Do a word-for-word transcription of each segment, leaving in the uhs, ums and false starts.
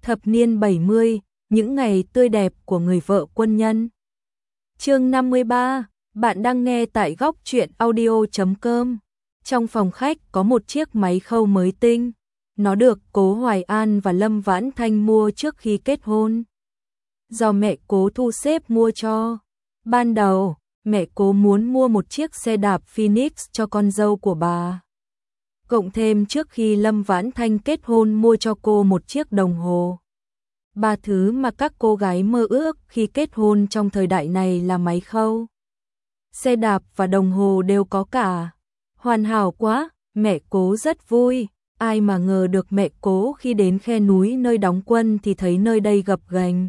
Thập niên bảy mươi, những ngày tươi đẹp của người vợ quân nhân. Chương năm mươi ba, bạn đang nghe tại góc truyện audio chấm com. Trong phòng khách có một chiếc máy khâu mới tinh. Nó được Cố Hoài An và Lâm Vãn Thanh mua trước khi kết hôn. Do mẹ Cố thu xếp mua cho. Ban đầu, mẹ Cố muốn mua một chiếc xe đạp Phoenix cho con dâu của bà. Cộng thêm trước khi Lâm Vãn Thanh kết hôn mua cho cô một chiếc đồng hồ. Ba thứ mà các cô gái mơ ước khi kết hôn trong thời đại này là máy khâu, xe đạp và đồng hồ đều có cả. Hoàn hảo quá, mẹ Cố rất vui. Ai mà ngờ được mẹ Cố khi đến khe núi nơi đóng quân thì thấy nơi đây gập ghềnh,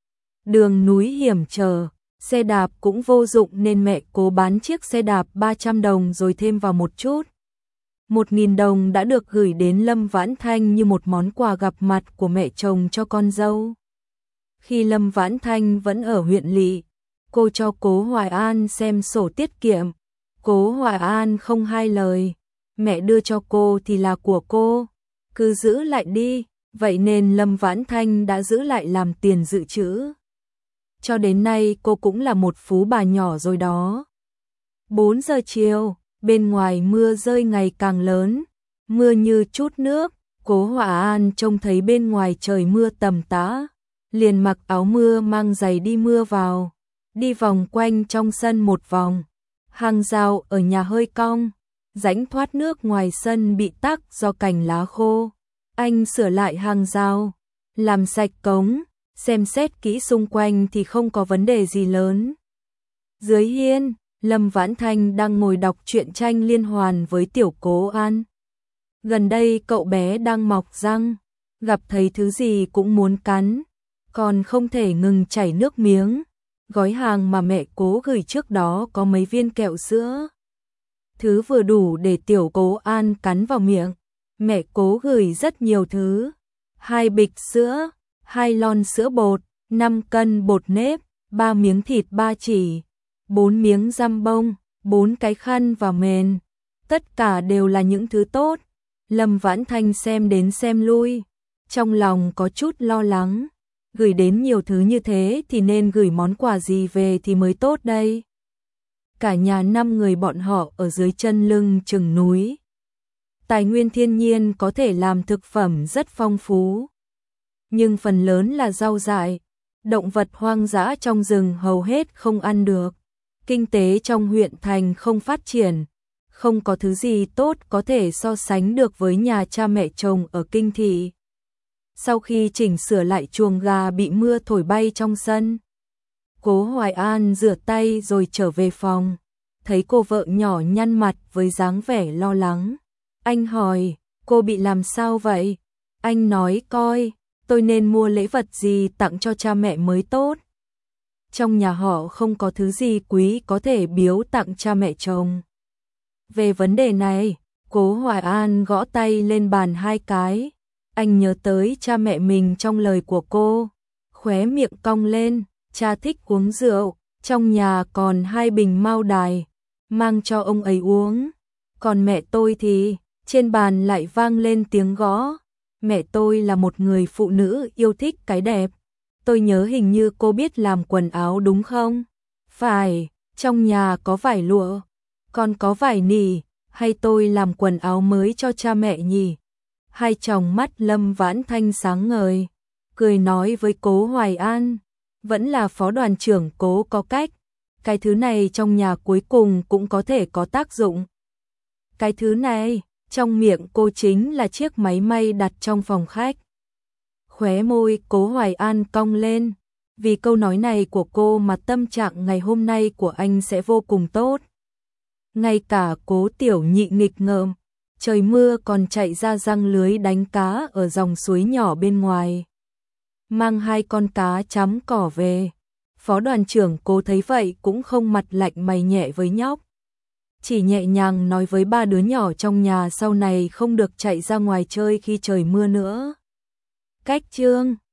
đường núi hiểm trở, xe đạp cũng vô dụng nên mẹ Cố bán chiếc xe đạp ba trăm đồng rồi thêm vào một chút. một nghìn đồng đã được gửi đến Lâm Vãn Thanh như một món quà gặp mặt của mẹ chồng cho con dâu. Khi Lâm Vãn Thanh vẫn ở huyện lỵ, cô cho Cố Hoài An xem sổ tiết kiệm. Cố Hoài An không hai lời, mẹ đưa cho cô thì là của cô, cứ giữ lại đi, vậy nên Lâm Vãn Thanh đã giữ lại làm tiền dự trữ. Cho đến nay cô cũng là một phú bà nhỏ rồi đó. bốn giờ chiều, bên ngoài mưa rơi ngày càng lớn, mưa như chút nước. Cố Hoài An trông thấy bên ngoài trời mưa tầm tã, liền mặc áo mưa mang giày đi mưa vào, đi vòng quanh trong sân một vòng. Hàng rào ở nhà hơi cong, rãnh thoát nước ngoài sân bị tắc do cành lá khô. Anh sửa lại hàng rào, làm sạch cống, xem xét kỹ xung quanh thì không có vấn đề gì lớn. Dưới hiên, Lâm Vãn Thanh đang ngồi đọc truyện tranh liên hoàn với Tiểu Cố An. Gần đây cậu bé đang mọc răng, gặp thấy thứ gì cũng muốn cắn, còn không thể ngừng chảy nước miếng. Gói hàng mà mẹ Cố gửi trước đó có mấy viên kẹo sữa, thứ vừa đủ để Tiểu Cố An cắn vào miệng. Mẹ Cố gửi rất nhiều thứ, hai bịch sữa, hai lon sữa bột, năm cân bột nếp, ba miếng thịt ba chỉ, bốn miếng giam bông, bốn cái khăn và mền. Tất cả đều là những thứ tốt. Lâm Vãn Thanh xem đến xem lui, trong lòng có chút lo lắng. Gửi đến nhiều thứ như thế thì nên gửi món quà gì về thì mới tốt đây. Cả nhà năm người bọn họ ở dưới chân lưng chừng núi. Tài nguyên thiên nhiên có thể làm thực phẩm rất phong phú, nhưng phần lớn là rau dại. Động vật hoang dã trong rừng hầu hết không ăn được. Kinh tế trong huyện thành không phát triển, không có thứ gì tốt có thể so sánh được với nhà cha mẹ chồng ở kinh thị. Sau khi chỉnh sửa lại chuồng gà bị mưa thổi bay trong sân, Cố Hoài An rửa tay rồi trở về phòng, thấy cô vợ nhỏ nhăn mặt với dáng vẻ lo lắng. Anh hỏi, cô bị làm sao vậy? Anh nói coi, tôi nên mua lễ vật gì tặng cho cha mẹ mới tốt. Trong nhà họ không có thứ gì quý có thể biếu tặng cha mẹ chồng. Về vấn đề này, Cố Hoài An gõ tay lên bàn hai cái. Anh nhớ tới cha mẹ mình trong lời của cô, khóe miệng cong lên. Cha thích uống rượu, trong nhà còn hai bình Mao Đài, mang cho ông ấy uống. Còn mẹ tôi thì, trên bàn lại vang lên tiếng gõ. Mẹ tôi là một người phụ nữ yêu thích cái đẹp. Tôi nhớ hình như cô biết làm quần áo đúng không? Phải, trong nhà có vải lụa, còn có vải nỉ, hay tôi làm quần áo mới cho cha mẹ nhỉ? Hai tròng mắt Lâm Vãn Thanh sáng ngời, cười nói với Cố Hoài An, vẫn là phó đoàn trưởng Cố có cách, cái thứ này trong nhà cuối cùng cũng có thể có tác dụng. Cái thứ này, trong miệng cô chính là chiếc máy may đặt trong phòng khách. Khóe môi Cố Hoài An cong lên, vì câu nói này của cô mà tâm trạng ngày hôm nay của anh sẽ vô cùng tốt. Ngay cả Cố Tiểu Nhị nghịch ngợm, trời mưa còn chạy ra giăng lưới đánh cá ở dòng suối nhỏ bên ngoài, mang hai con cá chấm cỏ về. Phó đoàn trưởng Cố thấy vậy cũng không mặt lạnh mày nhẹ với nhóc, chỉ nhẹ nhàng nói với ba đứa nhỏ trong nhà sau này không được chạy ra ngoài chơi khi trời mưa nữa. Cách chương